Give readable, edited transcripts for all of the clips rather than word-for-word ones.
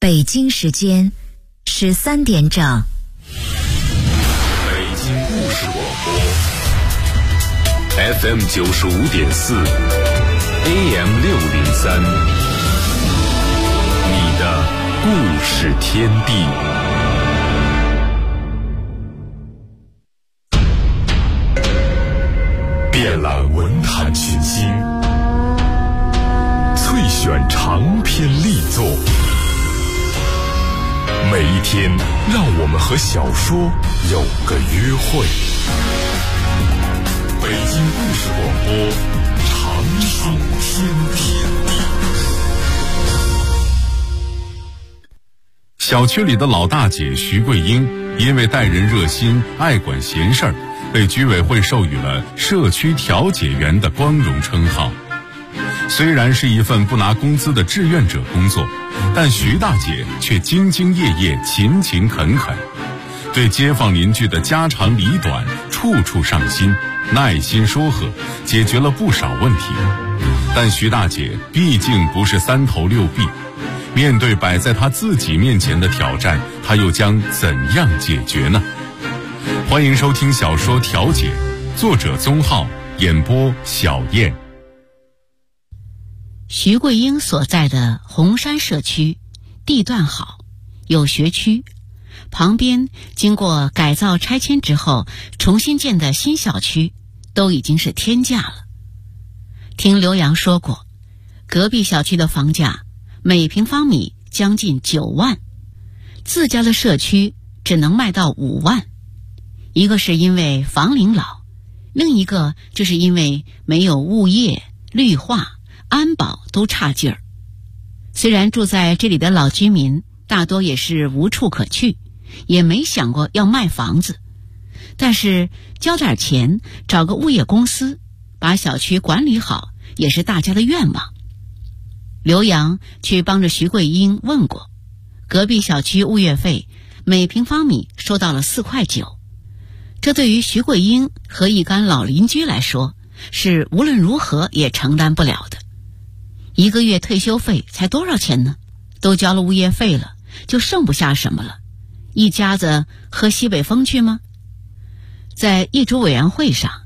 北京时间13点整。 北京故事广播 FM 95.4 AM 603，你的故事天地。遍览文坛群星，萃选长篇力作。每一天，让我们和小说有个约会。北京故事广播，长寿天地。小区里的老大姐徐桂英，因为待人热心、爱管闲事儿，被居委会授予了社区调解员的光荣称号。虽然是一份不拿工资的志愿者工作，但徐大姐却兢兢业业、勤勤恳恳，对街坊邻居的家长里短处处上心，耐心说和，解决了不少问题。但徐大姐毕竟不是三头六臂，面对摆在她自己面前的挑战，她又将怎样解决呢？欢迎收听小说《调解》，作者宗浩，演播小燕。 徐桂英所在的红山社区地段好，有学区，旁边经过改造拆迁之后重新建的新小区都已经是天价了。听刘洋说过，隔壁小区的房价每平方米将近9万，自家的社区只能卖到5万。一个是因为房龄老，另一个就是因为没有物业、绿化、安保都差劲儿。虽然住在这里的老居民大多也是无处可去，也没想过要卖房子，但是交点钱找个物业公司把小区管理好也是大家的愿望。刘洋去帮着徐桂英问过，隔壁小区物业费每平方米收到了4.9块，这对于徐桂英和一干老邻居来说是无论如何也承担不了的。一个月退休费才多少钱呢？都交了物业费了，就剩不下什么了，一家子喝西北风去吗？在业主委员会上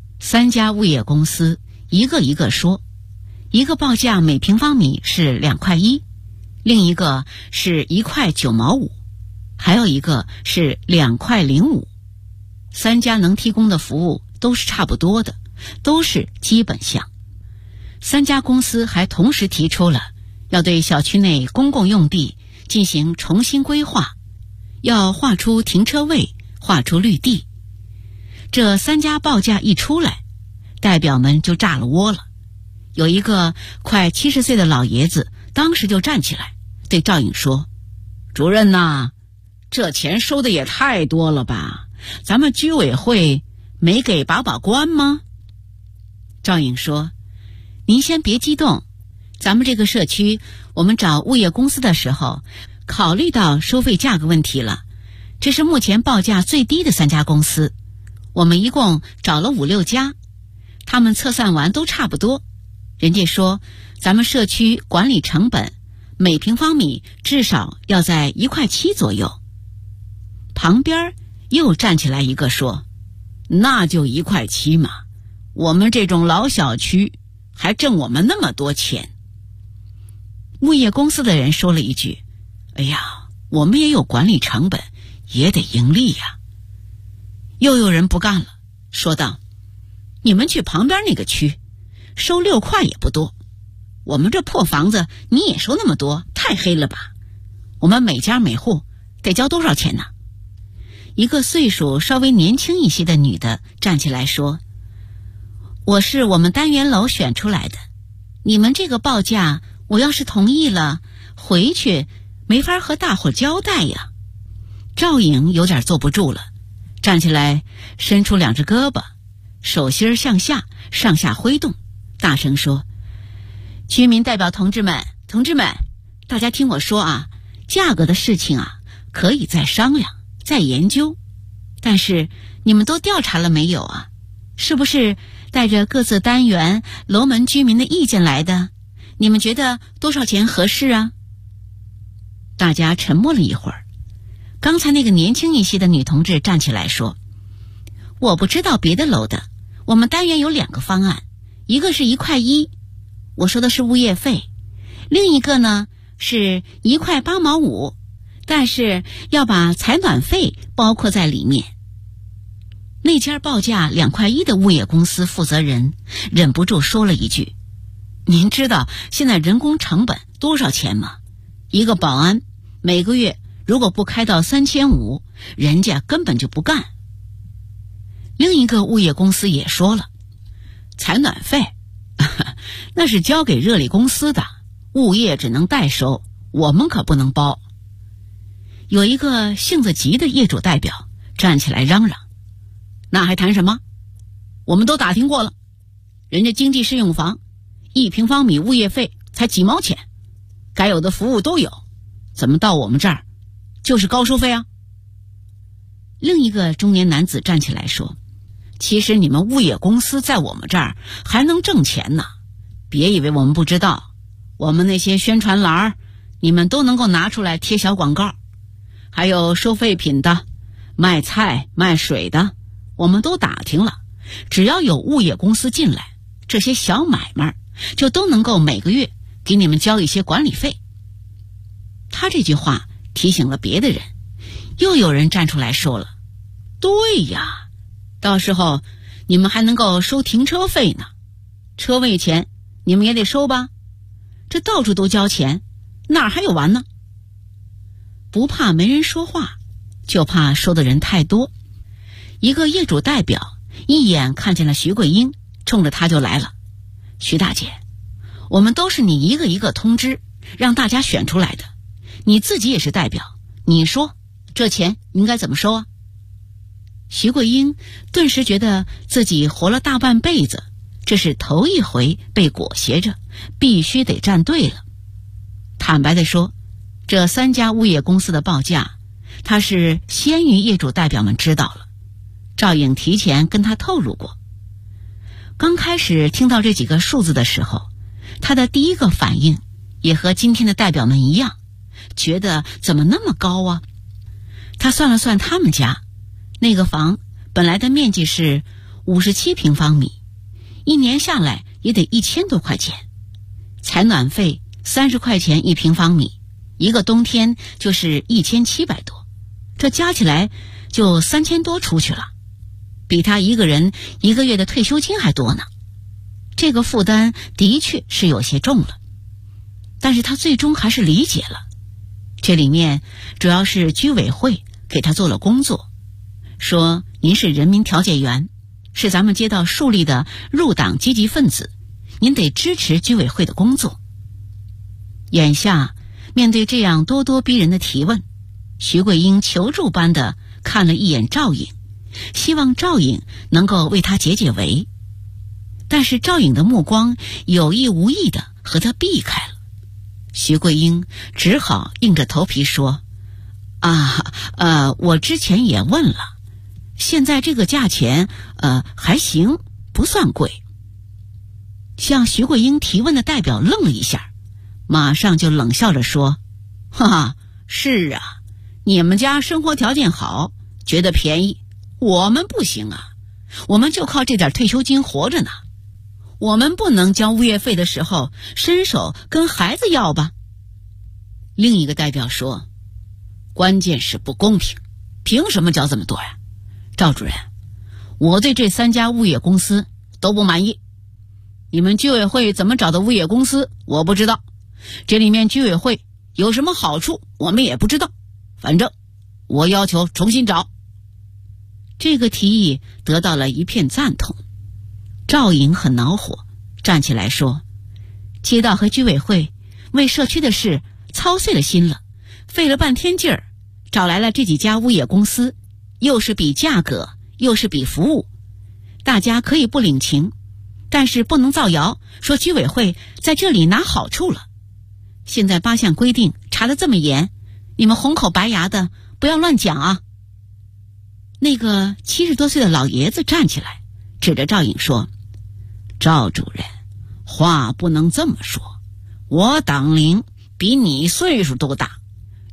，3家物业公司一个一个说，一个报价每平方米是2.1块，另一个是1.9块，还有一个是2.05块。3家能提供的服务都是差不多的，都是基本项。3家公司还同时提出了要对小区内公共用地进行重新规划，要划出停车位，划出绿地。这3家报价一出来，代表们就炸了窝了。有一个快70岁的老爷子当时就站起来对赵颖说，主任呐，这钱收的也太多了吧，咱们居委会没给把关吗？赵颖说，您先别激动，咱们这个社区我们找物业公司的时候考虑到收费价格问题了，这是目前报价最低的3家公司，我们一共找了5、6家，他们测算完都差不多，人家说咱们社区管理成本每平方米至少要在1.7块左右。旁边又站起来一个说，那就1.7块嘛，我们这种老小区还挣我们那么多钱。物业公司的人说了一句，哎呀，我们也有管理成本，也得盈利呀。又有人不干了，说道，你们去旁边那个区收6块也不多，我们这破房子你也收那么多，太黑了吧，我们每家每户得交多少钱呢？一个岁数稍微年轻一些的女的站起来说，我是我们单元楼选出来的，你们这个报价我要是同意了，回去没法和大伙交代呀。赵颖有点坐不住了，站起来伸出2只胳膊，手心向下上下挥动，大声说，居民代表同志们，大家听我说啊，价格的事情啊可以再商量再研究，但是你们都调查了没有啊？是不是带着各自单元楼门居民的意见来的？你们觉得多少钱合适啊？ 大家沉默了一会儿。刚才那个年轻一些的女同志站起来说，我不知道别的楼的，我们单元有2个方案，一个是1.1块，我说的是物业费，另一个呢是1.8块8毛5，但是要把采暖费包括在里面。那家报价2.1块的物业公司负责人忍不住说了一句，您知道现在人工成本多少钱吗？一个保安每个月如果不开到3500，人家根本就不干。另一个物业公司也说了，采暖费那是交给热力公司的，物业只能代收，我们可不能包。有一个性子急的业主代表站起来嚷嚷，那还谈什么？我们都打听过了，人家经济适用房1平方米物业费才几毛钱，该有的服务都有，怎么到我们这儿就是高收费啊？另一个中年男子站起来说，其实你们物业公司在我们这儿还能挣钱呢，别以为我们不知道，我们那些宣传栏你们都能够拿出来贴小广告，还有收废品的、卖菜卖水的，我们都打听了，只要有物业公司进来，这些小买卖就都能够每个月给你们交一些管理费。他这句话提醒了别的人，又有人站出来说了，对呀，到时候你们还能够收停车费呢，车位钱你们也得收吧，这到处都交钱，哪儿还有完呢？不怕没人说话，就怕说的人太多。一个业主代表一眼看见了徐桂英，冲着他就来了，徐大姐，我们都是你一个一个通知让大家选出来的，你自己也是代表，你说这钱应该怎么收啊？徐桂英顿时觉得自己活了大半辈子，这是头一回被裹挟着，必须得站队了。坦白地说，这3家物业公司的报价，他是先于业主代表们知道了。赵颖提前跟他透露过。刚开始听到这几个数字的时候，他的第一个反应也和今天的代表们一样，觉得怎么那么高啊？他算了算他们家那个房本来的面积是57平方米，一年下来也得1000多块钱，采暖费30块钱1平方米，一个冬天就是1700多，这加起来就3000多出去了，比他一个人一个月的退休金还多呢。这个负担的确是有些重了，但是他最终还是理解了，这里面主要是居委会给他做了工作，说您是人民调解员，是咱们街道树立的入党积极分子，您得支持居委会的工作。眼下面对这样咄咄逼人的提问，徐桂英求助般的看了一眼赵颖，希望赵颖能够为他解解围，但是赵颖的目光有意无意的和他避开了。徐桂英只好硬着头皮说，我之前也问了，现在这个价钱还行，不算贵。向徐桂英提问的代表愣了一下，马上就冷笑着说，哈哈，是啊，你们家生活条件好，觉得便宜，我们不行啊，我们就靠这点退休金活着呢，我们不能交物业费的时候伸手跟孩子要吧。另一个代表说，关键是不公平，凭什么交这么多呀？赵主任，我对这3家物业公司都不满意，你们居委会怎么找的物业公司我不知道，这里面居委会有什么好处我们也不知道，反正我要求重新找。这个提议得到了一片赞同。赵颖很恼火，站起来说，街道和居委会为社区的事操碎了心了，费了半天劲儿，找来了这几家物业公司，又是比价格又是比服务，大家可以不领情，但是不能造谣说居委会在这里拿好处了。现在8项规定查得这么严，你们红口白牙的不要乱讲啊。那个70多岁的老爷子站起来，指着赵颖说，赵主任，话不能这么说，我党龄比你岁数都大，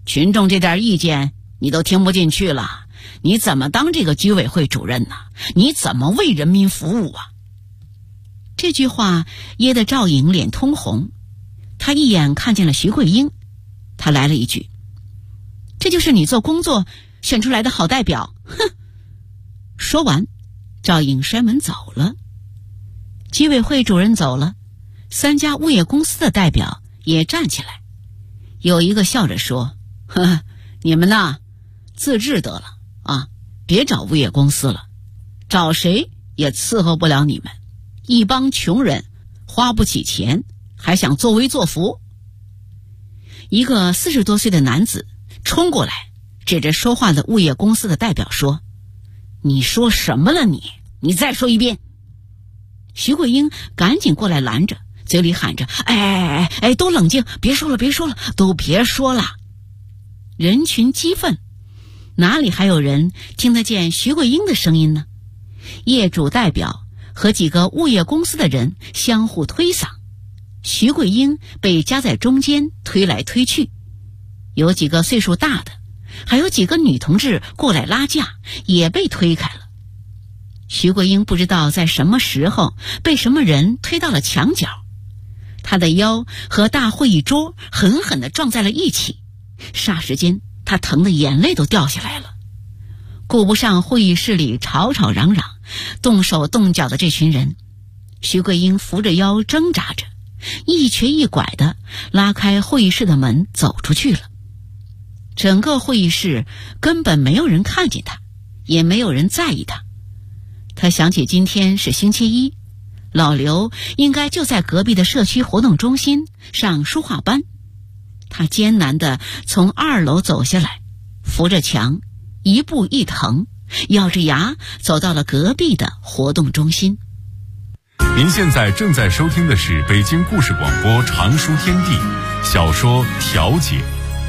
群众这点意见你都听不进去了，你怎么当这个居委会主任呢？你怎么为人民服务啊？这句话噎得赵颖脸通红，他一眼看见了徐桂英，他来了一句：这就是你做工作选出来的好代表，哼！说完，赵颖摔门走了。居委会主任走了，3家物业公司的代表也站起来，有一个笑着说：呵，你们呐，自治得了啊，别找物业公司了，找谁也伺候不了你们，一帮穷人花不起钱，还想作威作福。一个40多岁的男子冲过来，指着说话的物业公司的代表说：你说什么了你再说一遍。徐桂英赶紧过来拦着，嘴里喊着：哎，都冷静，别说了，都别说了。人群激愤，哪里还有人听得见徐桂英的声音呢？业主代表和几个物业公司的人相互推搡，徐桂英被夹在中间推来推去，有几个岁数大的，还有几个女同志过来拉架，也被推开了。徐桂英不知道在什么时候被什么人推到了墙角，她的腰和大会议桌狠狠地撞在了一起，霎时间她疼得眼泪都掉下来了。顾不上会议室里吵吵嚷嚷动手动脚的这群人，徐桂英扶着腰挣扎着，一瘸一拐地拉开会议室的门走出去了。整个会议室根本没有人看见她，也没有人在意她。她想起今天是星期一，老刘应该就在隔壁的社区活动中心上书画班。她艰难地从2楼走下来，扶着墙，一步一腾，咬着牙走到了隔壁的活动中心。 您现在正在收听的是北京故事广播常书天地小说《调解》。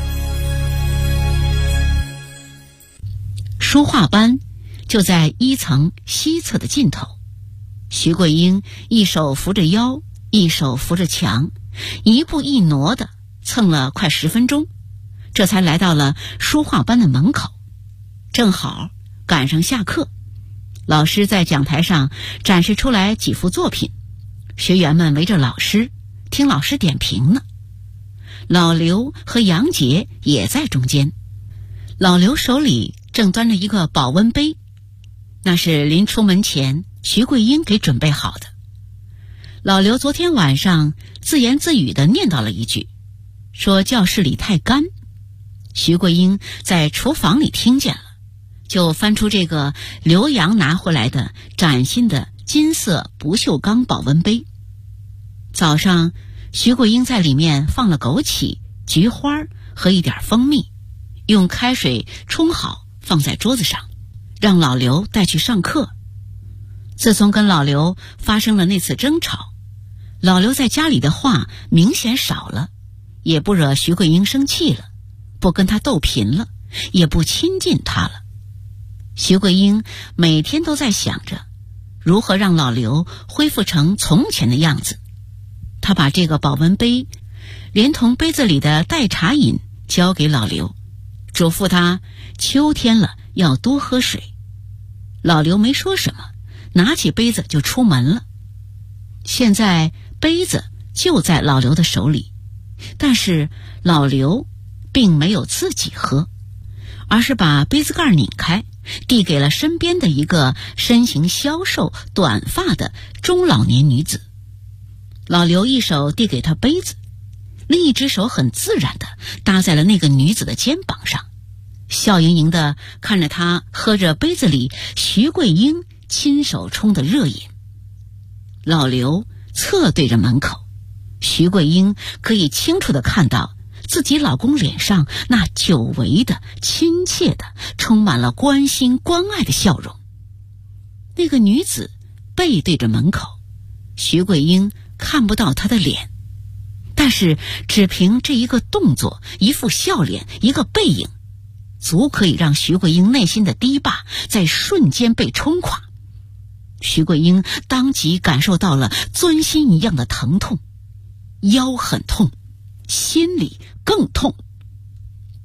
书画班就在1层西侧的尽头，徐桂英一手扶着腰，一手扶着墙，一步一挪的蹭了快10分钟，这才来到了书画班的门口。正好赶上下课，老师在讲台上展示出来几幅作品，学员们围着老师听老师点评呢。老刘和杨杰也在中间，老刘手里正端着一个保温杯，那是临出门前徐桂英给准备好的。老刘昨天晚上自言自语地念叨了一句，说教室里太干。徐桂英在厨房里听见了，就翻出这个刘洋拿回来的崭新的金色不锈钢保温杯。早上徐桂英在里面放了枸杞、菊花和一点蜂蜜，用开水冲好放在桌子上，让老刘带去上课。自从跟老刘发生了那次争吵，老刘在家里的话明显少了，也不惹徐桂英生气了，不跟他斗贫了，也不亲近他了。徐桂英每天都在想着如何让老刘恢复成从前的样子。他把这个保温杯连同杯子里的代茶饮交给老刘，嘱咐他秋天了要多喝水。老刘没说什么，拿起杯子就出门了。现在杯子就在老刘的手里，但是老刘并没有自己喝，而是把杯子盖拧开，递给了身边的一个身形消瘦、短发的中老年女子。老刘一手递给她杯子，另一只手很自然地搭在了那个女子的肩膀上，笑盈盈地看着她喝着杯子里徐桂英亲手冲的热饮。老刘侧对着门口，徐桂英可以清楚地看到自己老公脸上那久违的、亲切的、充满了关心关爱的笑容。那个女子背对着门口，徐桂英看不到她的脸，但是只凭这一个动作、一副笑脸、一个背影，足可以让徐桂英内心的堤坝在瞬间被冲垮。徐桂英当即感受到了钻心一样的疼痛，腰很痛，心里更痛。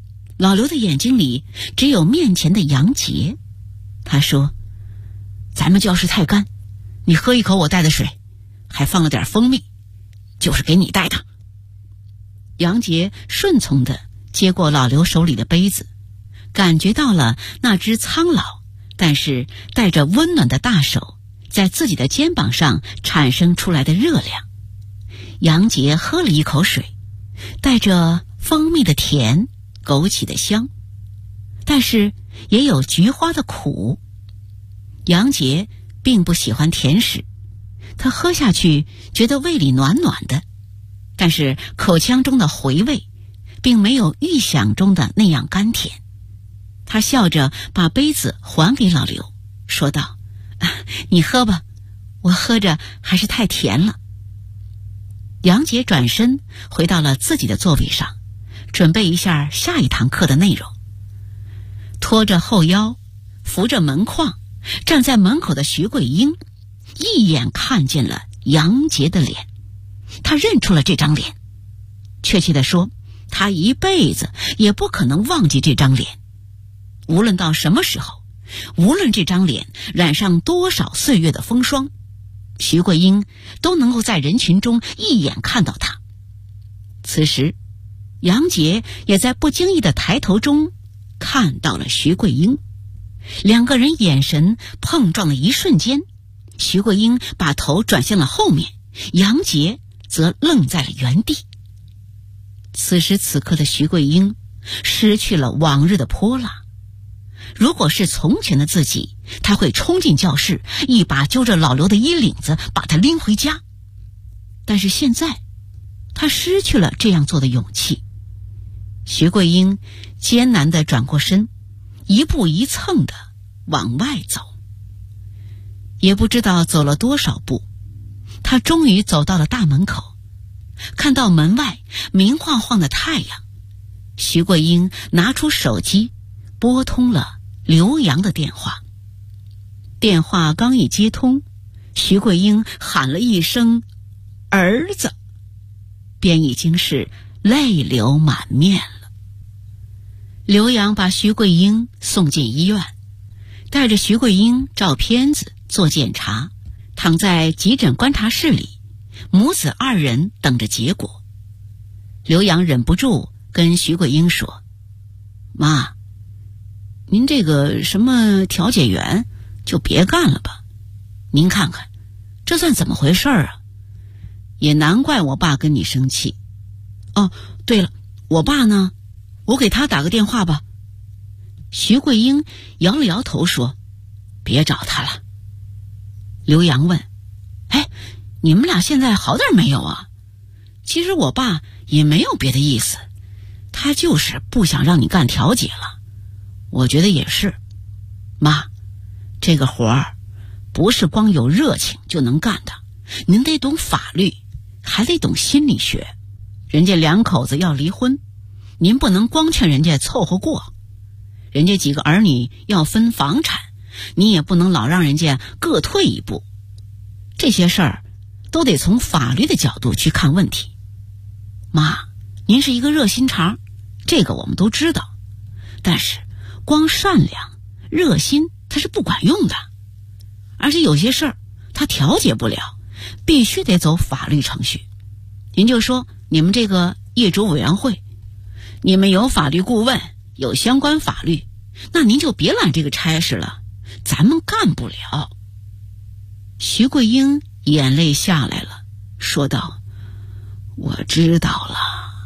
老刘的眼睛里只有面前的杨杰。他说：“咱们教室太干，你喝一口我带的水，还放了点蜂蜜，就是给你带的。”杨杰顺从地接过老刘手里的杯子，感觉到了那只苍老但是带着温暖的大手在自己的肩膀上产生出来的热量。杨杰喝了一口水，带着蜂蜜的甜，枸杞的香，但是也有菊花的苦。杨杰并不喜欢甜食，他喝下去觉得胃里暖暖的，但是口腔中的回味并没有预想中的那样甘甜。他笑着把杯子还给老刘，说道：“你喝吧，我喝着还是太甜了。”杨杰转身回到了自己的座位上，准备一下下一堂课的内容。拖着后腰，扶着门框，站在门口的徐桂英一眼看见了杨杰的脸，他认出了这张脸，确切地说，他一辈子也不可能忘记这张脸。无论到什么时候，无论这张脸染上多少岁月的风霜，徐桂英都能够在人群中一眼看到他。此时杨杰也在不经意的抬头中看到了徐桂英，两个人眼神碰撞的一瞬间，徐桂英把头转向了后面，杨杰则愣在了原地。此时此刻的徐桂英失去了往日的泼辣，如果是从前的自己，他会冲进教室，一把揪着老刘的衣领子，把他拎回家。但是现在他失去了这样做的勇气。徐桂英艰难地转过身，一步一蹭地往外走。也不知道走了多少步，他终于走到了大门口，看到门外明晃晃的太阳。徐桂英拿出手机，拨通了刘洋的电话。电话刚一接通，徐桂英喊了一声“儿子”，便已经是泪流满面了。刘洋把徐桂英送进医院，带着徐桂英照片子做检查，躺在急诊观察室里，母子二人等着结果。刘洋忍不住跟徐桂英说：“妈，您这个什么调解员就别干了吧，您看看这算怎么回事啊？也难怪我爸跟你生气。哦，对了，我爸呢？我给他打个电话吧。”徐桂英摇了摇头说：“别找他了。”刘洋问：“哎，你们俩现在好点没有啊？其实我爸也没有别的意思，他就是不想让你干调解了。我觉得也是，妈，这个活儿不是光有热情就能干的，您得懂法律，还得懂心理学。人家两口子要离婚，您不能光劝人家凑合过，人家几个儿女要分房产，你也不能老让人家各退一步。这些事儿都得从法律的角度去看问题。妈，您是一个热心肠，这个我们都知道，但是光善良热心它是不管用的，而且有些事儿它调解不了，必须得走法律程序。您就说你们这个业主委员会，你们有法律顾问，有相关法律，那您就别揽这个差事了，咱们干不了。徐桂英眼泪下来了，说道：“我知道了。”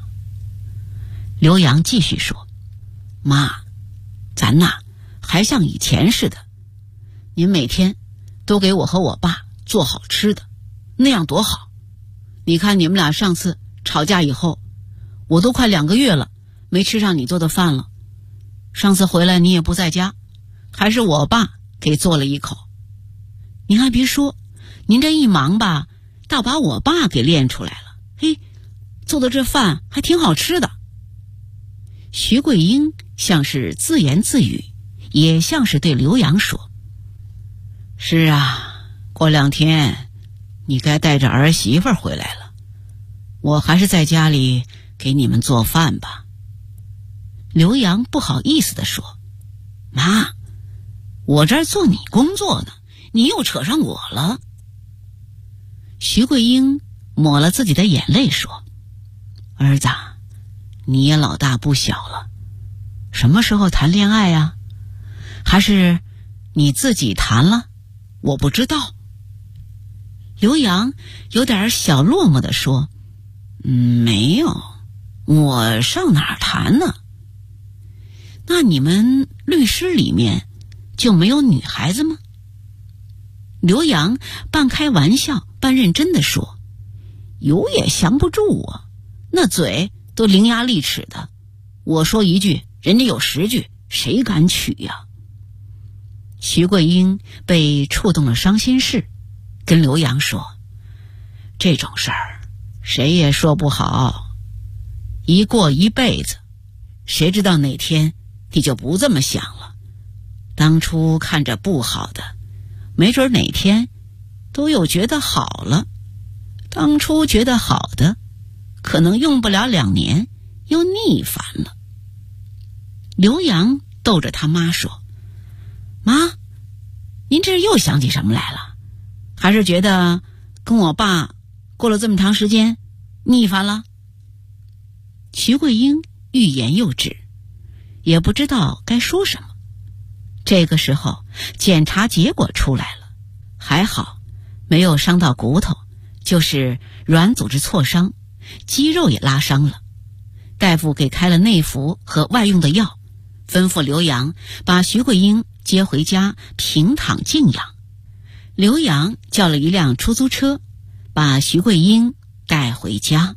刘洋继续说：“妈，咱呐还像以前似的，您每天都给我和我爸做好吃的，那样多好。你看你们俩上次吵架以后，我都快2个月了没吃上你做的饭了。上次回来你也不在家，还是我爸给做了一口。您还别说，您这一忙吧，倒把我爸给练出来了。嘿，做的这饭还挺好吃的。”徐桂英像是自言自语，也像是对刘洋说：“是啊，过2天你该带着儿媳妇回来了，我还是在家里给你们做饭吧。” 刘洋不好意思地说：“妈，我这儿做你工作呢，你又扯上我了。”徐桂英抹了自己的眼泪说：“儿子，你也老大不小了，什么时候谈恋爱呀？还是你自己谈了？我不知道。”刘洋有点小落寞地说：“没有，我上哪儿谈呢？那你们律师里面就没有女孩子吗？”刘洋半开玩笑半认真地说：“有也降不住我，那嘴都伶牙俐齿的，我说一句人家有10句，谁敢娶呀？”徐桂英被触动了伤心事，跟刘洋说：“这种事儿谁也说不好，一过一辈子，谁知道哪天你就不这么想了？当初看着不好的，没准哪天都又觉得好了。当初觉得好的，可能用不了2年又逆反了。”刘洋逗着他妈说：“妈，您这又想起什么来了？还是觉得跟我爸过了这么长时间逆反了？”徐桂英欲言又止，也不知道该说什么。这个时候检查结果出来了，还好没有伤到骨头，就是软组织挫伤，肌肉也拉伤了。大夫给开了内服和外用的药，吩咐刘洋把徐桂英接回家平躺静养。刘洋叫了一辆出租车，把徐桂英带回家。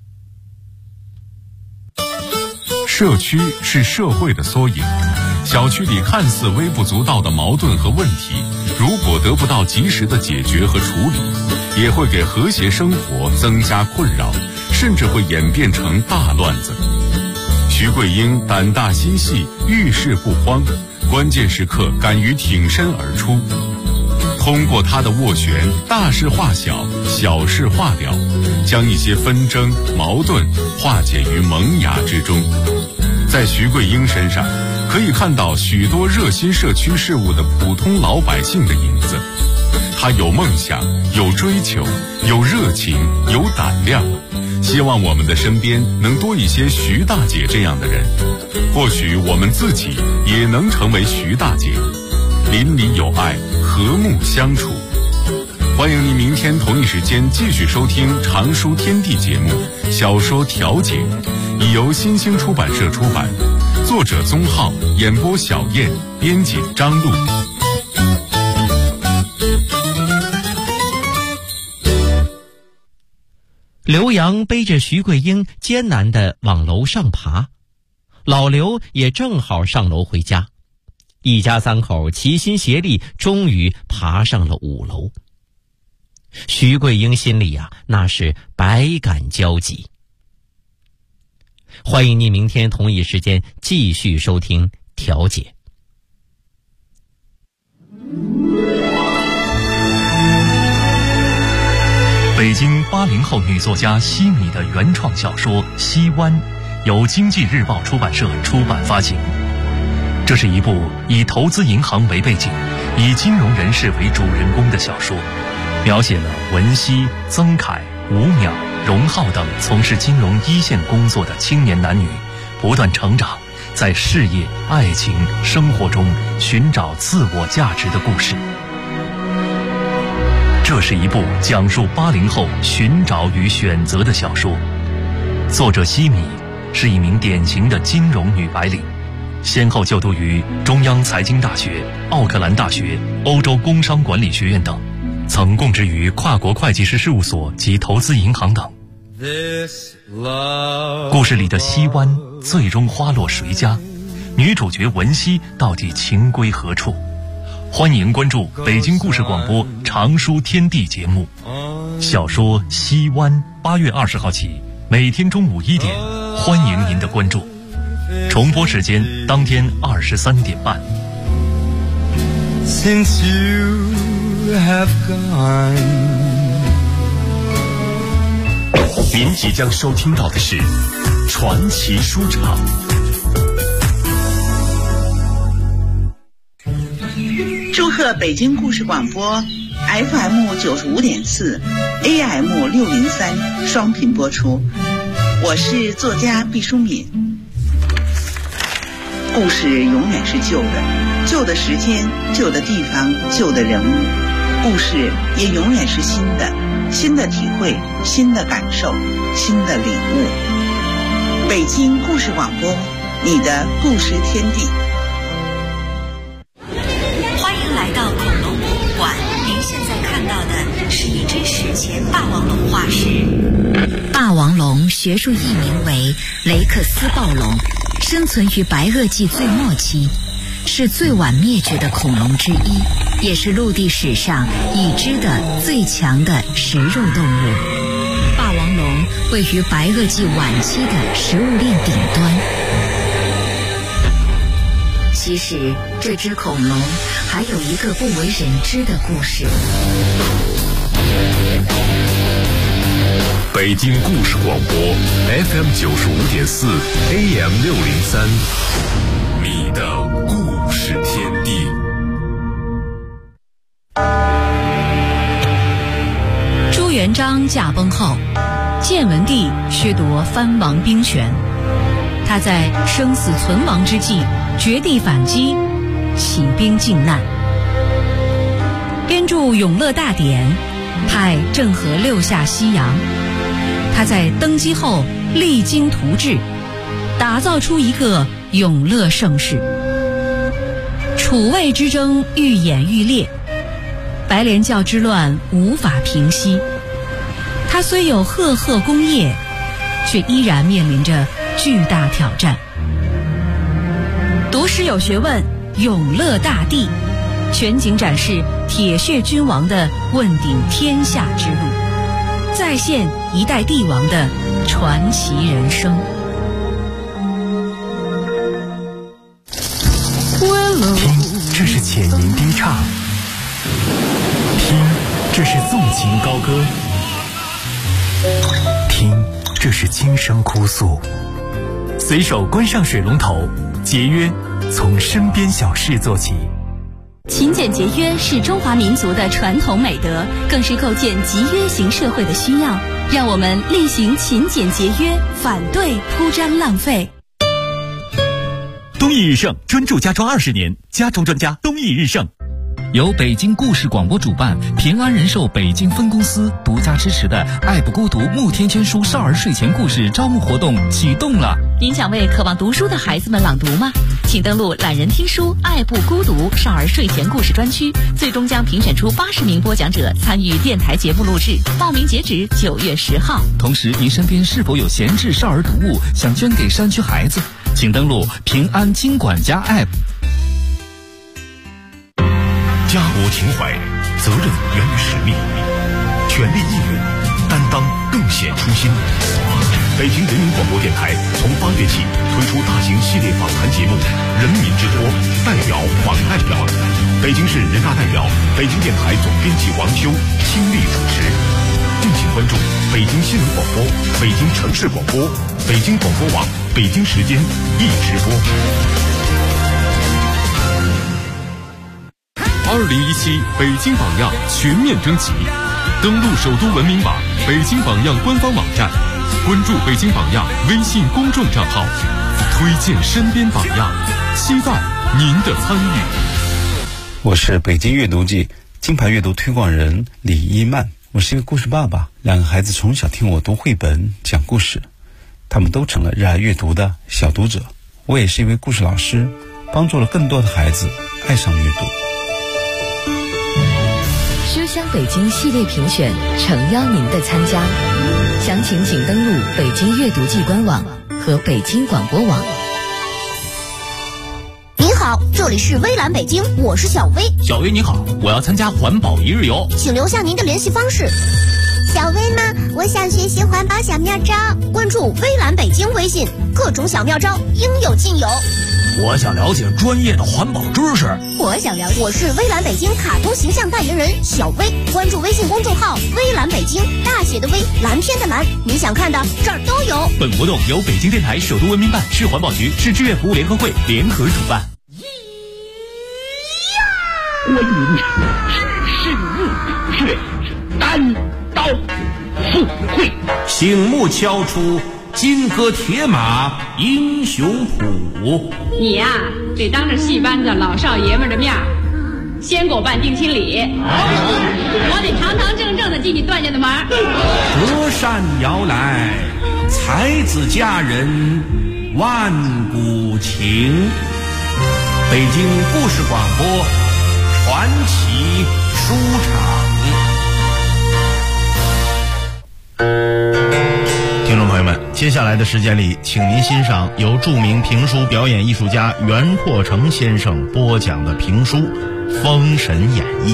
社区是社会的缩影，小区里看似微不足道的矛盾和问题，如果得不到及时的解决和处理，也会给和谐生活增加困扰，甚至会演变成大乱子。徐桂英胆大心细，遇事不慌，关键时刻敢于挺身而出。通过她的斡旋，大事化小，小事化了，将一些纷争矛盾化解于萌芽之中。在徐桂英身上可以看到许多热心社区事务的普通老百姓的影子。她有梦想，有追求，有热情，有胆量。希望我们的身边能多一些徐大姐这样的人，或许我们自己也能成为徐大姐，邻里有爱，和睦相处。欢迎您明天同一时间继续收听常书天地节目《小说调解》，已由新兴出版社出版，作者宗浩，演播小燕，编辑张璐。 刘洋背着徐桂英艰难地往楼上爬，老刘也正好上楼回家，一家3口齐心协力，终于爬上了5楼。徐桂英心里那是百感交集。欢迎您明天同一时间继续收听调解。 北京80后女作家西米的原创小说《西湾》，由经济日报出版社出版发行。这是一部以投资银行为背景，以金融人士为主人公的小说，描写了文熙、曾凯、吴淼、荣浩等从事金融一线工作的青年男女不断成长，在事业、爱情、生活中寻找自我价值的故事。这是一部讲述80后寻找与选择的小说。作者西米是一名典型的金融女白领，先后就读于中央财经大学、奥克兰大学、欧洲工商管理学院等，曾供职于跨国会计师事务所及投资银行等。故事里的西湾最终花落谁家？女主角文熙到底情归何处？欢迎关注北京故事广播常书天地节目小说《西湾》，8月20号起，每天中午1点，欢迎您的关注。重播时间当天23点半。 Since you have gone， 您即将收听到的是传奇书场。 祝贺北京故事广播 FM 95.4 AM 603双频播出。我是作家毕淑敏。故事永远是旧的，旧的时间，旧的地方，旧的人物。故事也永远是新的，新的体会，新的感受，新的领悟。北京故事广播，你的故事天地。 欢迎来到恐龙博物馆，您现在看到的是一只史前霸王龙化石。霸王龙学术译名为雷克斯暴龙，生存于白垩纪最末期，是最晚灭绝的恐龙之一，也是陆地史上已知的最强的食肉动物。霸王龙位于白垩纪晚期的食物链顶端。其实这只恐龙还有一个不为人知的故事。 北京故事广播 FM 95.4 AM 603，你的故事天地。 朱元璋驾崩后，建文帝削夺藩王兵权，他在生死存亡之际绝地反击，起兵靖难，编著《永乐大典》，派郑和六下西洋。他在登基后励精图治，打造出一个永乐盛世。楚魏之争愈演愈烈，白莲教之乱无法平息。他虽有赫赫功业，却依然面临着巨大挑战。读史有学问，永乐大帝全景展示铁血君王的问鼎天下之路，再现一代帝王的传奇人生。 听，这是浅吟低唱；听，这是纵情高歌；听，这是轻声哭诉。随手关上水龙头，节约从身边小事做起。 勤俭节约是中华民族的传统美德，更是构建集约型社会的需要。让我们厉行勤俭节约，反对铺张浪费。 东益日盛，专注家装20年，家装专家东益日盛。 由北京故事广播主办，平安人寿北京分公司独家支持的爱不孤独慕天千书少儿睡前故事招募活动启动了。 您想为渴望读书的孩子们朗读吗？请登录懒人听书爱不孤独少儿睡前故事专区，最终将评选出80名播讲者参与电台节目录制，报名截止9月10号。 同时，您身边是否有闲置少儿读物想捐给山区孩子？请登录平安金管家 App。 家国情怀，责任源于使命，权力义务，担当更显初心。北京人民广播电台从8月起推出大型系列访谈节目《人民之托》，代表访代表。北京市人大代表、北京电台总编辑王修倾力主持。敬请关注北京新闻广播、北京城市广播、北京广播网、北京时间一直播。2017北京榜样全面征集，登录首都文明网、北京榜样官方网站，关注北京榜样微信公众账号，推荐身边榜样，期待您的参与。 我是北京阅读季金牌阅读推广人李一曼，我是一个故事爸爸，2个孩子从小听我读绘本讲故事，他们都成了热爱阅读的小读者。我也是一位故事老师，帮助了更多的孩子爱上阅读。 书香北京系列评选诚邀您的参加，详情请登录北京阅读季官网和北京广播网。 您好，这里是微蓝北京，我是小薇。 小薇你好，我要参加环保一日游， 请留下您的联系方式。 小薇吗？我想学习环保小妙招， 关注微蓝北京微信，各种小妙招应有尽有。 我想了解专业的环保知识。 我想了解，我是微蓝北京卡通形象代言人小薇，关注微信公众号微蓝北京，大写的微，蓝天的蓝，你想看的这儿都有。 本活动由北京电台首都文明办、市环保局、市志愿服务联合会联合主办。 观音是圣物，却是单刀赴会。 醒目敲出金戈铁马英雄谱。 你呀，得当着戏班子老少爷们的面先给我办定亲礼，我得堂堂正正的进你段家的门。 隔山摇来，才子佳人万古情。北京故事广播传奇书场。 听众朋友们，接下来的时间里，请您欣赏由著名评书表演艺术家袁阔成先生播讲的评书《封神演义》。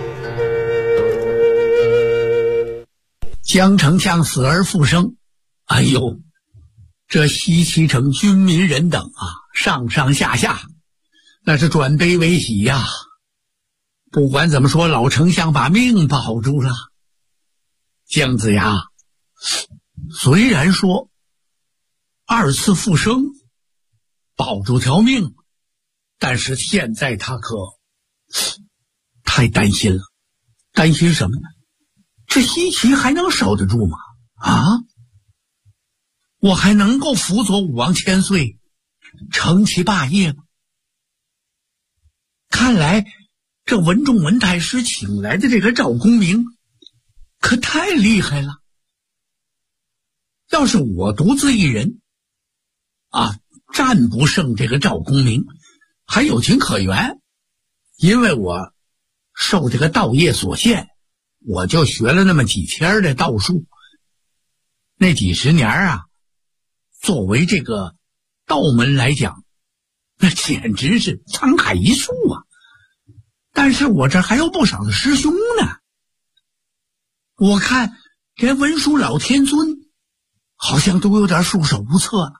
江丞相死而复生，哎呦，这西岐城军民人等啊，上上下下那是转悲为喜呀。不管怎么说，老丞相把命保住了。姜子牙虽然说2次复生保住条命，但是现在他可太担心了。担心什么呢？这西岐还能守得住吗？啊，我还能够辅佐武王千岁成其霸业吗？看来这文仲文太师请来的这个赵公明可太厉害了。要是我独自一人啊，战不胜这个赵公明，还有情可原。因为我受这个道业所限，我就学了那么几天的道术，那几十年啊，作为这个道门来讲，那简直是沧海一粟啊。但是我这还有不少的师兄呢，我看连文殊老天尊好像都有点束手无策了。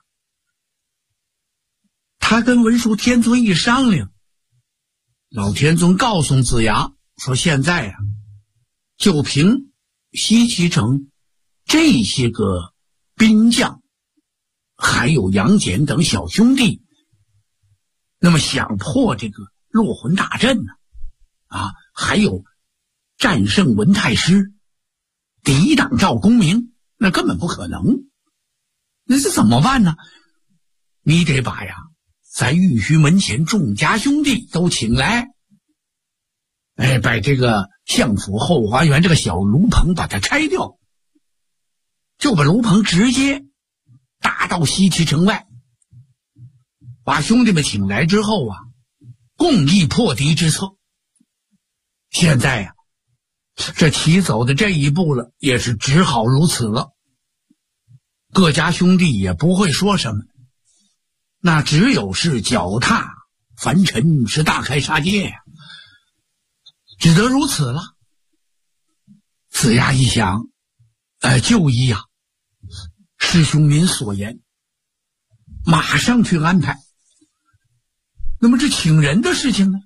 他跟文殊天尊一商量，老天尊告诉子牙说，现在啊，就凭西岐城这些个兵将还有杨戬等小兄弟，那么想破这个落魂大阵呢，还有战胜文太师抵挡赵公明，那根本不可能。那是怎么办呢？你得把咱玉虚门前众家兄弟都请来，把这个相府后花园这个小炉棚把它拆掉，就把炉棚直接搭到西岐城外，把兄弟们请来之后啊，共议破敌之策。现在啊，这棋走的这一步了，也是只好如此了。各家兄弟也不会说什么，那只有是脚踏凡尘，是大开杀戒呀，只得如此了。子牙一想，就依师兄您所言，马上去安排。那么这请人的事情呢？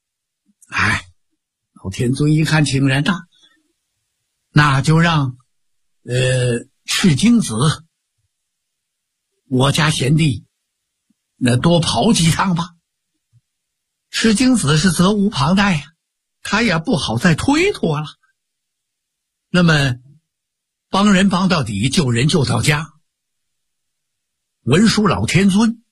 老天尊一看请人啊，那就让赤精子我家贤弟那多跑几趟吧。赤精子是责无旁贷呀，他也不好再推脱了。那么帮人帮到底，救人救到家。文殊老天尊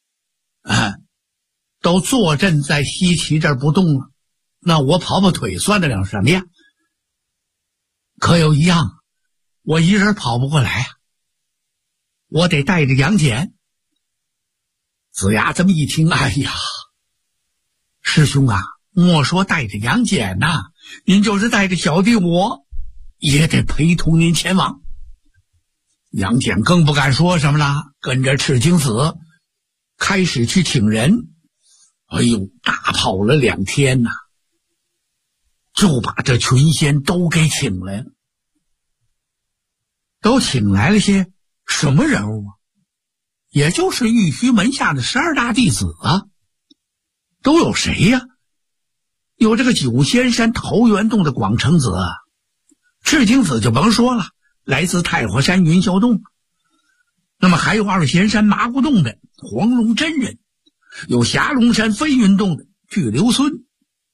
都坐镇在西岐这儿不动了，那我跑跑腿算得了什么呀？可有一样，我一人跑不过来啊，我得带着杨戬。子牙这么一听，哎呀，师兄啊，莫说带着杨戬呐，您就是带着小弟我也得陪同您前往。杨戬更不敢说什么了，跟着赤精子开始去请人。哎呦，大跑了2天呐，就把这群仙都给请来了。都请来了些什么人物啊？也就是玉虚门下的12大弟子啊。都有谁呀？有这个九仙山桃源洞的广成子，赤精子就甭说了，来自太火山云霄洞。那么还有二仙山麻姑洞的黄龙真人，有霞龙山飞云洞的巨留孙，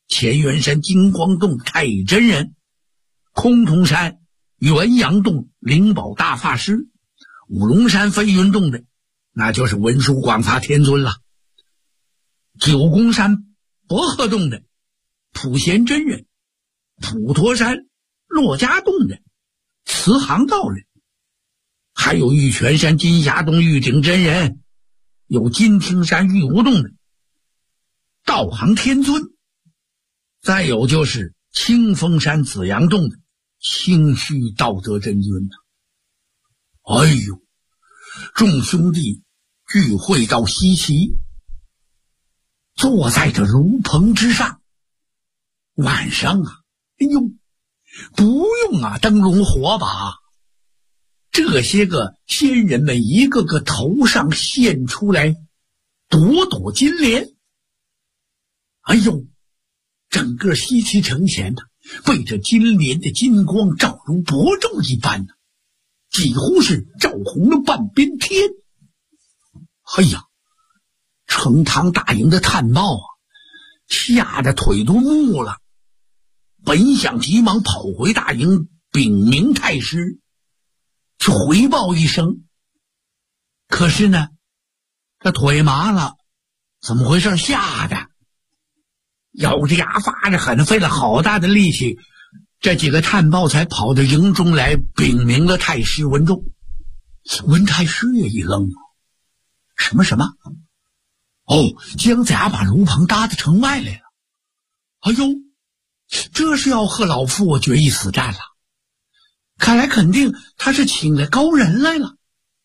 乾元山金光洞太乙真人，崆峒山元阳洞灵宝大法师，五龙山飞云洞的那就是文殊广法天尊了，九宫山博鹤洞的普贤真人，普陀山珞珈洞的慈航道人，还有玉泉山金霞洞玉鼎真人，有金听山玉无洞的道行天尊，再有就是清风山紫阳洞的清虚道德真尊呐。哎呦，众兄弟聚会到西岐，坐在这炉棚之上，晚上啊，哎呦，不用啊灯笼火把，这些个仙人们一个个头上现出来朵朵金莲。哎呦，整个西岐城前被这金莲的金光照如薄昼一般几乎是照红了半边天。哎呀，成堂大营的探报吓得腿都木了，本想急忙跑回大营禀明太师去回报一声，可是呢这腿麻了，怎么回事？吓得咬着牙发着狠，费了好大的力气，这几个探报才跑到营中来禀明了太师文仲。文太师也一愣，什么？哦，姜子牙把炉棚搭到城外来了。哎呦，这是要和老夫我决一死战了，看来肯定他是请来高人来了。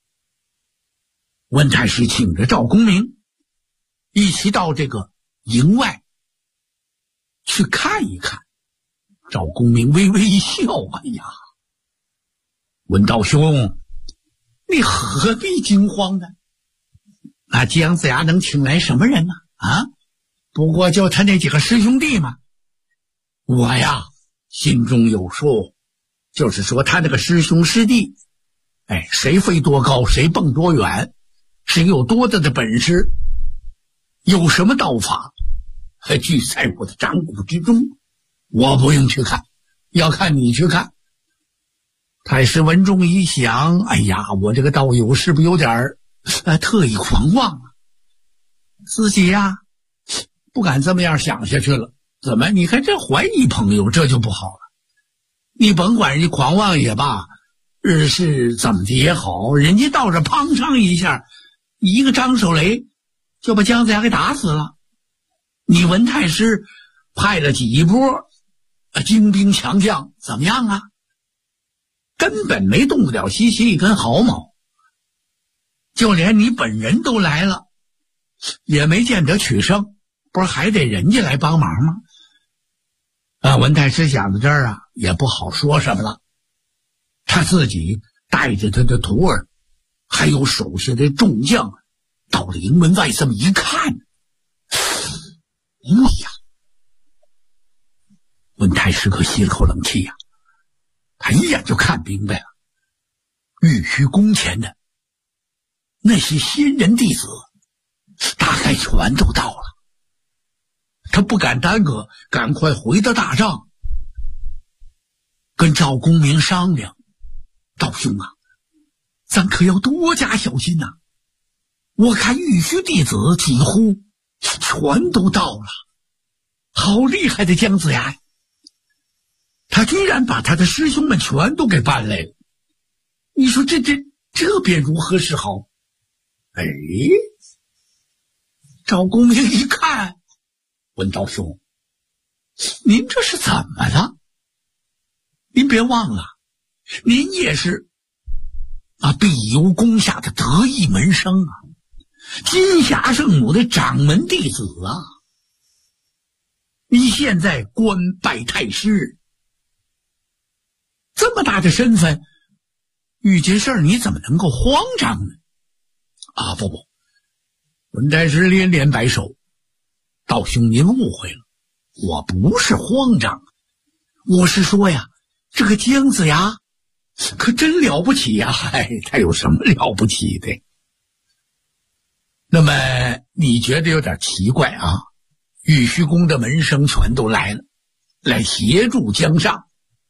文太师请着赵公明一起到这个营外去看一看。赵公明微微一笑，哎呀，文道兄，你何必惊慌呢？那姜子牙能请来什么人呢？不过就他那几个师兄弟嘛。我呀心中有数，就是说他那个师兄师弟，谁飞多高，谁蹦多远，谁有多大的本事，有什么道法，俱在我的掌骨之中，我不用去看，要看你去看。太师文仲一想，哎呀，我这个道友是不是有点特意狂妄啊？自己呀不敢这么样想下去了。怎么？你看这怀疑朋友，这就不好了。你甭管人家狂妄也罢，是怎么的也好，人家到这砰上一下，一个张手雷就把姜子牙给打死了。你文太师派了几波精兵强将，怎么样啊？根本没动不了西岐一根毫毛，就连你本人都来了，也没见得取胜，不是还得人家来帮忙吗？文太师想到这儿也不好说什么了。他自己带着他的徒儿还有手下的众将到了营门外，这么一看，哎呀，文太师可吸了口冷气呀，他一眼就看明白了，玉虚宫前的那些仙人弟子大概全都到了。他不敢耽搁，赶快回到大帐，跟赵公明商量，道兄啊，咱可要多加小心呐！我看玉虚弟子几乎全都到了，好厉害的姜子牙呀！他居然把他的师兄们全都给办来了，你说这便如何是好？赵公明一看，文道兄，您这是怎么了？您别忘了，您也是碧游宫下的得意门生金霞圣母的掌门弟子你现在官拜太师，这么大的身份，遇见事儿你怎么能够慌张呢？不，文太师连连摆手，道兄您误会了，我不是慌张，我是说呀，这个姜子牙可真了不起呀！他有什么了不起的？那么你觉得有点奇怪玉虚宫的门生全都来了，来协助江上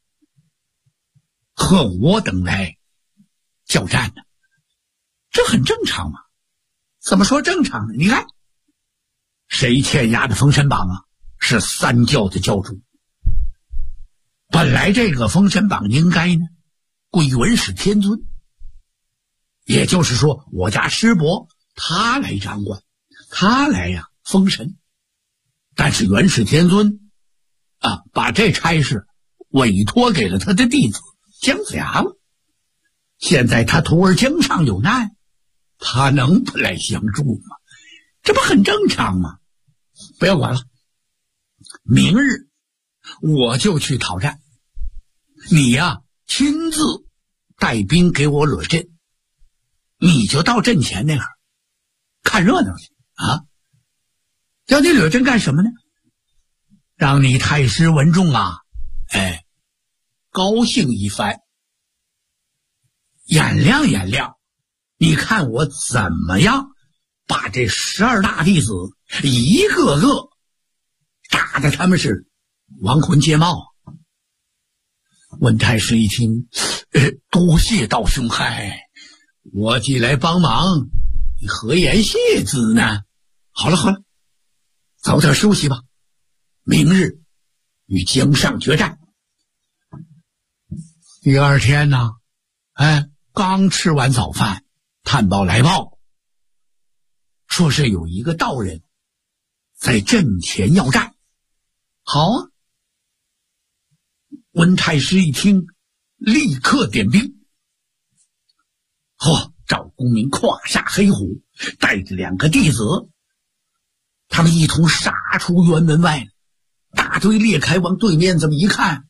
和我等来交战呢。这很正常嘛。怎么说正常呢？你看，谁牵押的封神榜啊？是三教的教主。本来这个封神榜应该呢归元始天尊，也就是说我家师伯他来掌管，他来封神。但是元始天尊把这差事委托给了他的弟子姜子牙了。现在他徒儿江上有难，他能不来相助吗？这不很正常吗？不要管了，明日我就去讨战，你亲自带兵给我掠阵，你就到阵前那儿看热闹去啊！叫你掠阵干什么呢？让你太师文仲高兴一番，眼亮眼亮，你看我怎么样把这12大弟子一个个打得他们是亡魂皆冒。文太师一听，多谢道兄，我既来帮忙，你何言谢字呢？好了，早点休息吧，明日与江上决战。第二天呢，刚吃完早饭，探报来报，说是有一个道人在阵前要战。好啊，温太师一听，立刻点兵。赵公明胯下黑虎，带着2个弟子，他们一同杀出辕门外，大队裂开，往对面这么一看，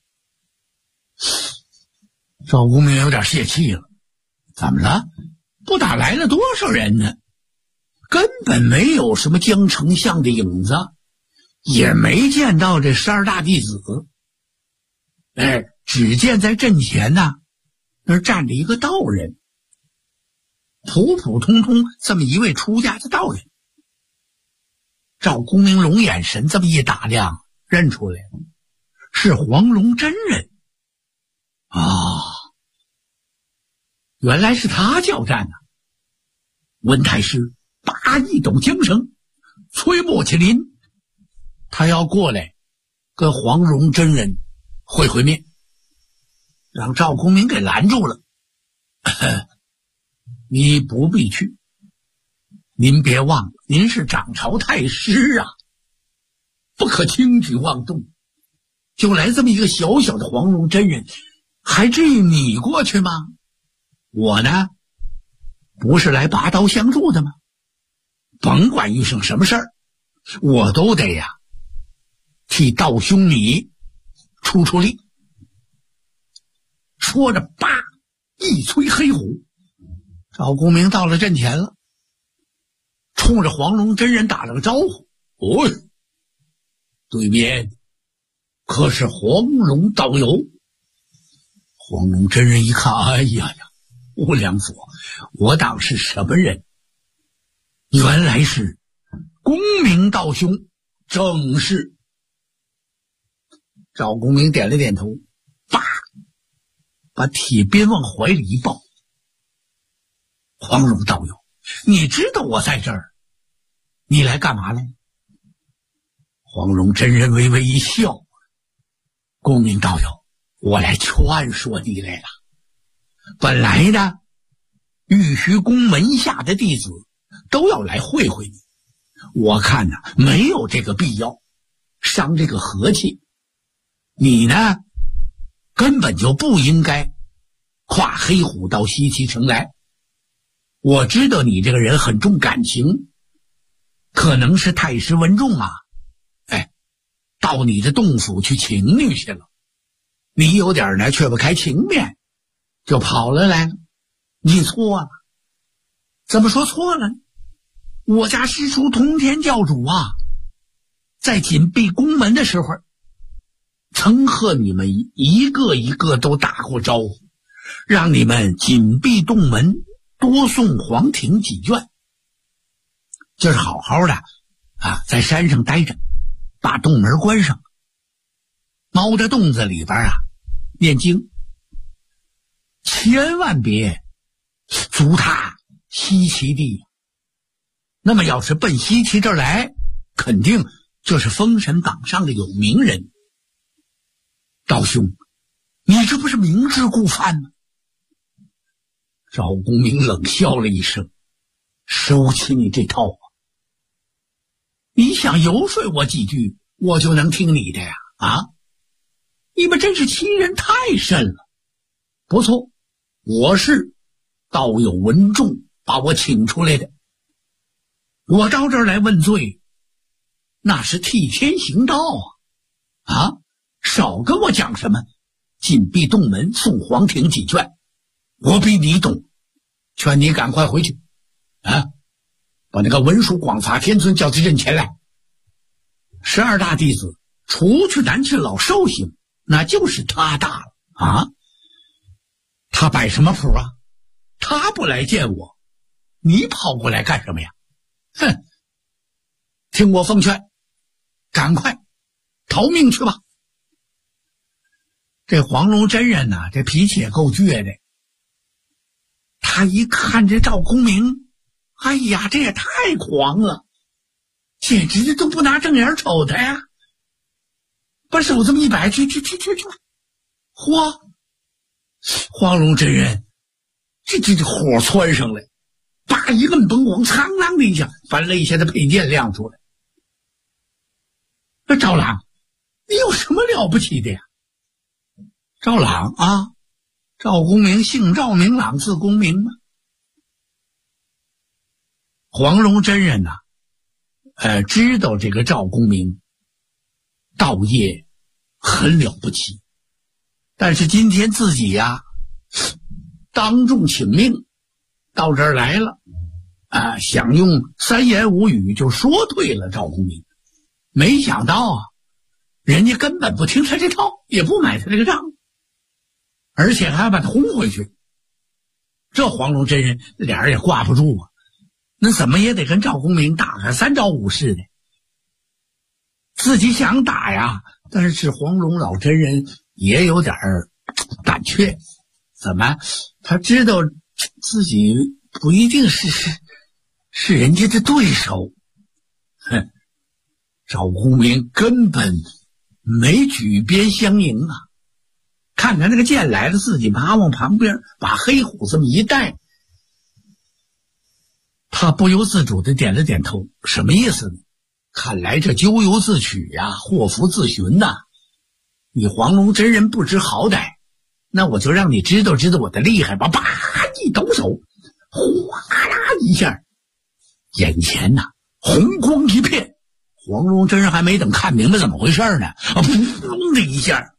赵公明有点泄气了。怎么了？不打来了多少人呢？根本没有什么江丞相的影子，也没见到这12大弟子。只见在阵前那儿站着一个道人，普普通通这么一位出家的道人。赵公明龙眼神这么一打量，认出来了，是黄龙真人。原来是他交战呢。温太师拔一抖缰绳，催莫麒麟，他要过来跟黄龙真人会面，让赵公明给拦住了。你不必去，您别忘了，您是掌朝太师不可轻举妄动。就来这么一个小小的黄龙真人，还至于你过去吗？我呢，不是来拔刀相助的吗？甭管遇上什么事儿，我都得替道兄你出力。说着，一催黑虎，赵公明到了阵前了，冲着黄龙真人打了个招呼：对面可是黄龙道友？黄龙真人一看，无量佛，我当是什么人？原来是公明道兄，正是。赵公明点了点头，把铁鞭往怀里一抱。黄龙道友，你知道我在这儿，你来干嘛来？黄龙真人微微一笑：公明道友，我来劝说你来了。本来呢，玉虚宫门下的弟子都要来会你，我看没有这个必要伤这个和气。你呢，根本就不应该跨黑虎到西岐城来。我知道你这个人很重感情，可能是太师文仲到你的洞府去请你去了，你有点呢却不开情面，就跑了来了。你错了。怎么说错了呢？我家师叔通天教主在紧闭宫门的时候，曾和你们一个一个都打过招呼，让你们紧闭洞门，多送皇庭几卷，就是好好的在山上待着， 把洞门关上，猫在洞子里边啊念经，千万别足踏西岐地。那么要是奔西岐这儿来，肯定就是封神榜上的有名人。赵兄，你这不是明知故犯吗？赵公明冷笑了一声，收起你这套啊！你想游说我几句，我就能听你的呀？啊！你们真是欺人太甚了。不错，我是道友文仲把我请出来的，我到这儿来问罪，那是替天行道啊！啊，少跟我讲什么紧闭洞门送黄庭几卷，我比你懂，劝你赶快回去啊！把那个文殊广法天尊叫到阵前来。12大弟子除去南赤老寿星，那就是他大了啊！他摆什么谱啊？他不来见我，你跑过来干什么呀？哼！听我奉劝，赶快逃命去吧。这黄龙真人呐，这脾气也够倔的。他一看这赵公明，哎呀，这也太狂了，简直都不拿正眼瞅他呀！把手这么一摆，去！嚯！黄龙真人，这火窜上来，叭一个崩簧，苍啷的一下，把肋下的佩剑亮出来。赵朗，你有什么了不起的呀？赵朗啊，赵公明姓赵，名朗，字公明嘛。黄龙真人呐，知道这个赵公明道业很了不起，但是今天自己呀，当众请命到这儿来了，想用3言5语就说退了赵公明，没想到啊，人家根本不听他这套，也不买他这个账，而且还把他轰回去。这黄龙真人脸儿也挂不住啊，那怎么也得跟赵公明打个3招5式的。自己想打呀，但是黄龙老真人也有点胆怯。怎么？他知道自己不一定是人家的对手。哼！赵公明根本没举鞭相迎啊！看看那个剑来了，自己爬往旁边，把黑虎这么一带，他不由自主的点了点头。什么意思呢？看来这咎由自取呀，祸福自寻呐！你黄龙真人不知好歹，那我就让你知道知道我的厉害吧！叭一抖手，哗啦一下，眼前呐红光一片，黄龙真人还没等看明白怎么回事呢，噗的一下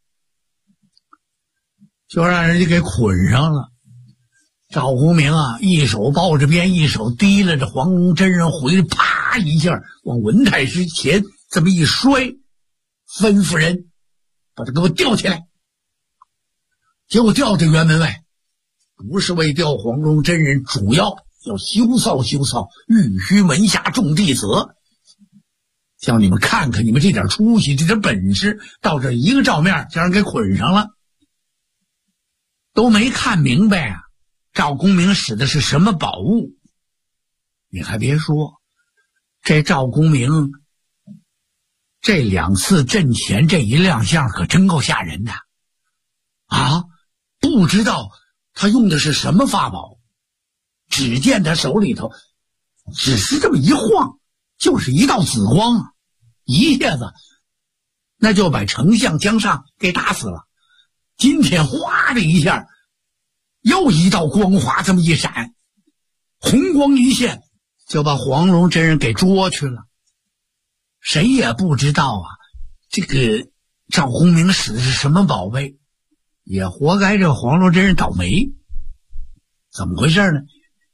就让人家给捆上了。赵公明啊，一手抱着鞭，一手提了着黄龙真人回来，啪一下往文太师前这么一摔，吩咐人把他给我吊起来。结果吊在辕门外，不是为吊黄龙真人，主要要羞臊玉虚门下众弟子，叫你们看看你们这点出息，这点本事，到这一个照面将人给捆上了。都没看明白啊，赵公明使的是什么宝物？你还别说，这赵公明这2次阵前这一亮相可真够吓人的啊！不知道他用的是什么法宝，只见他手里头只是这么一晃，就是一道紫光，一下子那就把丞相姜尚给打死了。今天哗的一下，又一道光华这么一闪，红光一现，就把黄龙真人给捉去了。谁也不知道啊，这个赵公明使的是什么宝贝，也活该这黄龙真人倒霉。怎么回事呢？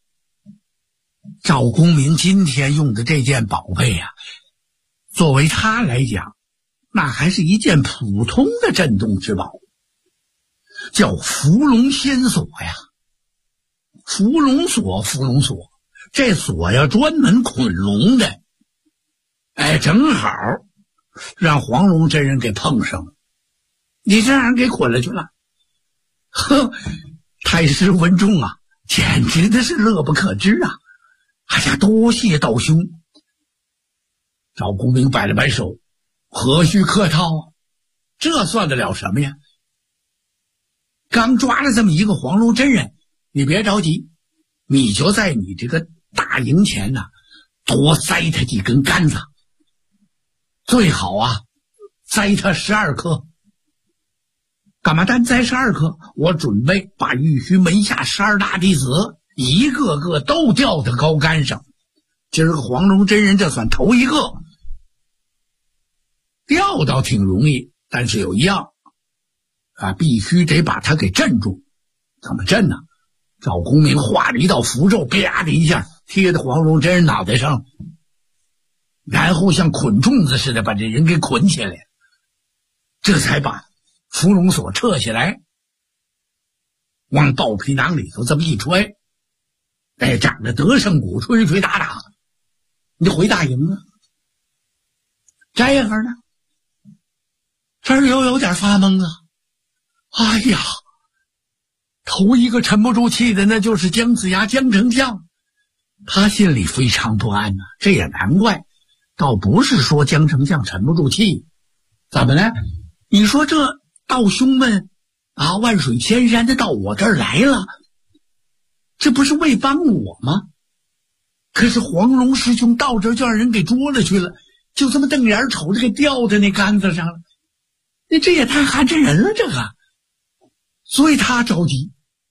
赵公明今天用的这件宝贝啊，作为他来讲，那还是一件普通的镇洞之宝，叫伏龙仙锁呀。伏龙锁，这锁呀专门捆龙的。正好让黄龙真人给碰上了，你这让人给捆了去了。呵，太师文仲啊，简直的是乐不可支啊！哎呀，多谢道兄。赵公明摆了摆手，何须客套啊，这算得了什么呀？刚抓了这么一个黄龙真人，你别着急，你就在你这个大营前呢，多栽他几根杆子，最好啊栽他12颗。干嘛单栽12颗？我准备把玉虚门下12大弟子一个个都吊到高杆上。今儿个黄龙真人这算头一个，吊倒挺容易，但是有一样啊，必须得把他给镇住。怎么镇呢？赵公明画了一道符咒，啪的一下贴在黄龙真人脑袋上，然后像捆粽子似的把这人给捆起来，这才把伏龙锁撤下来，往豹皮囊里头这么一揣，哎，长着德胜鼓，吹吹打打，你就回大营了。这样呢，这儿又有点发懵了。哎呀，头一个沉不住气的那就是姜子牙姜丞相，他心里非常不安呐。这也难怪，倒不是说姜丞相沉不住气，怎么呢？你说这道兄们啊，万水千山的到我这儿来了，这不是为帮我吗？可是黄龙师兄到这儿就让人给捉了去了，就这么瞪眼瞅着给吊在那杆子上了，这也太寒碜人了，这个。所以他着急。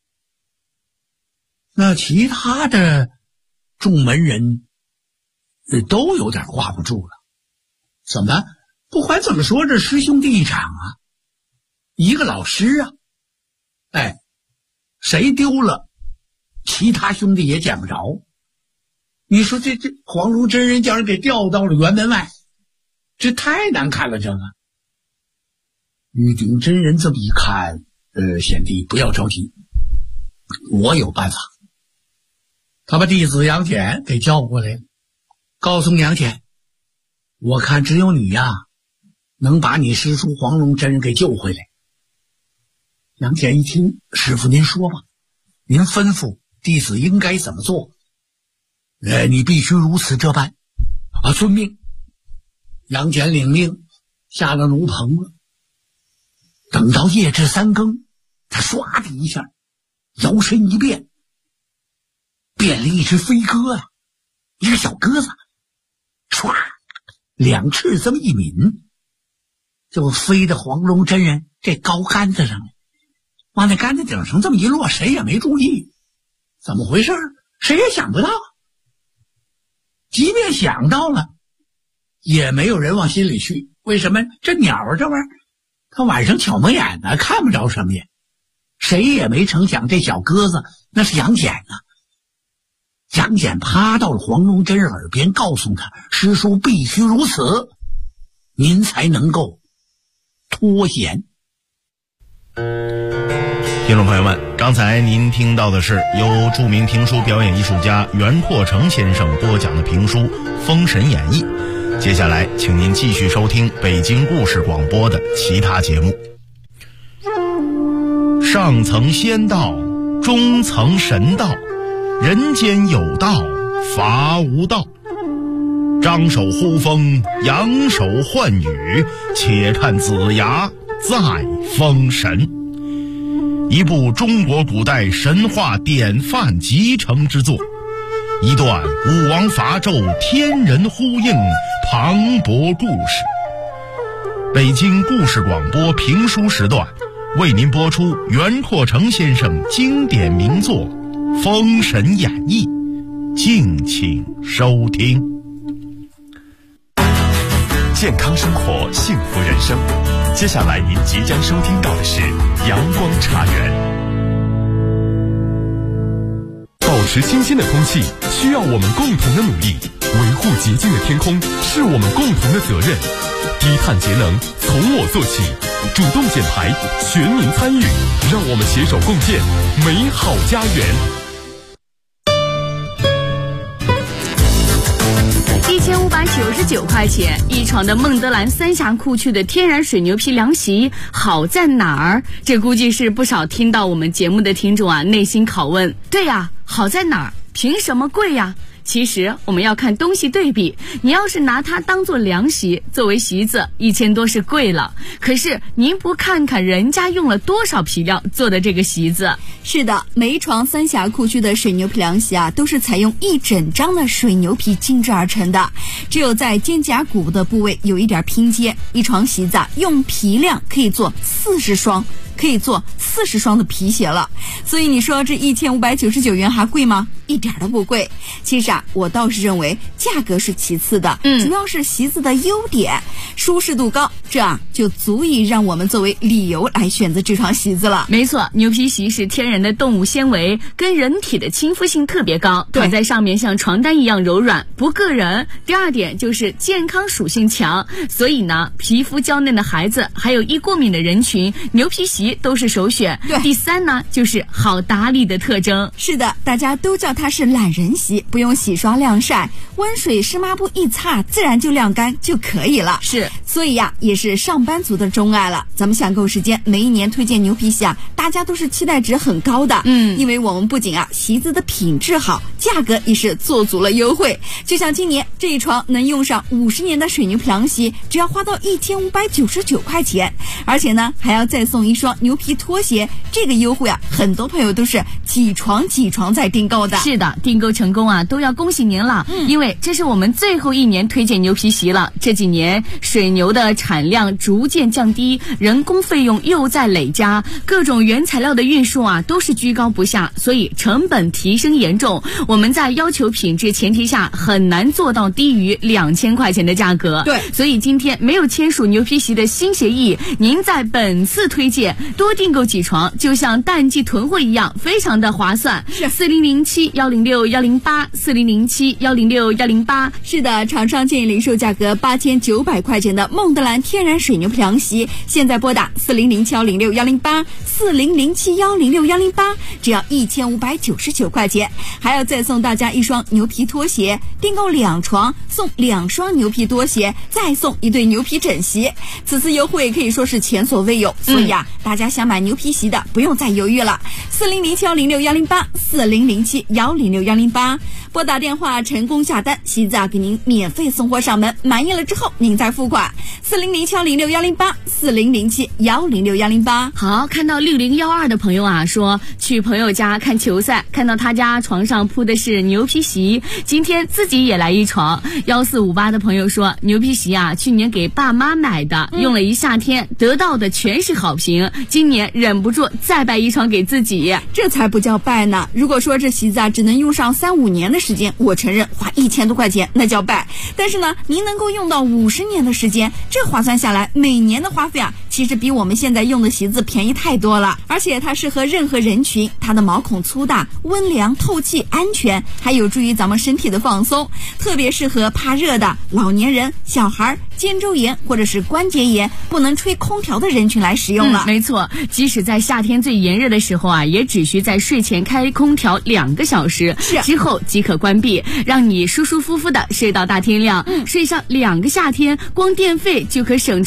那其他的众门人都有点挂不住了。怎么？不管怎么说，这师兄弟一场啊，一个老师啊，哎，谁丢了，其他兄弟也捡不着。你说这黄龙真人叫人给调到了辕门外，这太难看了。这个玉鼎真人这么一看，贤弟不要着急，我有办法。他把弟子杨戬给叫过来了，告诉杨戬，我看只有你呀，能把你师叔黄龙真人给救回来。杨戬一听，师父您说吧，您吩咐弟子应该怎么做？你必须如此这般。啊，遵命。杨戬领命，下了炉棚了。等到夜至3更，他唰的一下摇身一变，变了一只飞鸽啊，一个小鸽子，唰2翅这么一抿，就飞到黄龙真人这高杆子上来，往那杆子顶上这么一落，谁也没注意，怎么回事？谁也想不到。即便想到了，也没有人往心里去。为什么？这鸟这玩意儿，它晚上巧蒙眼呢，看不着什么呀。谁也没成想，这小鸽子那是杨戬啊。杨戬趴到了黄龙真人耳边，告诉他：师叔必须如此，您才能够脱险。 听众朋友们，刚才您听到的是由著名评书表演艺术家袁阔成先生播讲的评书《封神演义》。接下来请您继续收听北京故事广播的其他节目。上层仙道，中层神道，人间有道，伐无道。张手呼风，扬手唤雨，且看子牙再封神。一部中国古代神话典范集成之作，一段武王伐纣天人呼应磅礴故事。北京故事广播评书时段为您播出袁阔成先生经典名作《封神演义》，敬请收听。 健康生活，幸福人生。接下来您即将收听到的是阳光茶园。保持清新的空气需要我们共同的努力，维护洁净的天空是我们共同的责任。低碳节能从我做起，主动减排，全民参与，让我们携手共建美好家园。 1590 599块钱一床的孟德兰三峡库区的天然水牛皮凉席好在哪儿？这估计是不少听到我们节目的听众啊内心拷问。对呀，好在哪儿？凭什么贵呀？其实我们要看东西对比，你要是拿它当做凉席，作为席子，1000多是贵了。可是您不看看人家用了多少皮料做的这个席子？ 是的，每一床三峡库区的水牛皮凉席啊，都是采用一整张的水牛皮精制而成的，只有在肩胛骨的部位有一点拼接。一床席子啊，用皮量可以做40双。可以做40双的皮鞋了，所以你说这1599元还贵吗？一点都不贵。其实啊，我倒是认为价格是其次的，主要是席子的优点，舒适度高，这啊就足以让我们作为理由来选择这床席子了。 没错，牛皮席是天然的动物纤维，跟人体的亲肤性特别高，躺在上面像床单一样柔软，不硌人。第二点就是健康属性强，所以呢，皮肤娇嫩的孩子还有易过敏的人群，牛皮席都是首选。 对， 第三呢就是好打理的特征。 是的，大家都叫它是懒人席，不用洗刷晾晒，温水湿抹布一擦，自然就晾干就可以了。 是， 所以呀，也是上班族的钟爱了。咱们想购时间，每一年推荐牛皮席啊，大家都是期待值很高的。因为我们不仅啊席子的品质好，价格也是做足了优惠。就像今年这一床能用上50年的水牛皮凉席，只要花到1599块钱，而且呢还要再送一双牛皮拖鞋。这个优惠啊，很多朋友都是几床在订购的。 是的，订购成功啊，都要恭喜您了。因为这是我们最后一年推荐牛皮席了。这几年水牛的产量逐渐降低，人工费用又在累加，各种原材料的运输啊都是居高不下，所以成本提升严重。我们在要求品质前提下，很难做到低于2000块钱的价格。 对， 所以今天没有签署牛皮席的新协议，您在本次推荐多订购几床，就像淡季囤货一样，非常的划算。 是 4007-106-108，4007-106-108。 是的，厂商建议零售价格8900块钱的孟德兰天然水牛皮凉席，现在拨打4007-106-108，4007-106-108，只要1599块钱，还要再送大家一双牛皮拖鞋，订购2床送2双牛皮拖鞋，再送一对牛皮枕席。此次优惠可以说是前所未有，所以啊，大家想买牛皮席的不用再犹豫了。4007-106-108，4007-106-108，拨打电话成功下单，席子啊给您免费送货上门，满意了之后您再付款。4007-106-108，4007-106-108。 好，看到6012的朋友啊说去朋友家看球赛，看到他家床上铺的是牛皮席，今天自己也来一床。1458的朋友说牛皮席啊去年给爸妈买的，用了一夏天，得到的全是好评，今年忍不住再摆一床给自己。 这才不叫败呢。如果说这席子啊只能用上3-5年的时间，我承认花1000多块钱那叫败。但是呢，您能够用到50年的时间，这划算下来，每年的花费啊，其实比我们现在用的席子便宜太多了。而且它适合任何人群，它的毛孔粗大，温凉透气安全，还有助于咱们身体的放松，特别适合怕热的老年人、小孩、肩周炎或者是关节炎不能吹空调的人群来使用了。 没错，即使在夏天最炎热的时候啊，也只需在睡前开空调2个小时，之后即可关闭，让你舒舒服服的睡到大天亮。睡上2个夏天，光电费就可省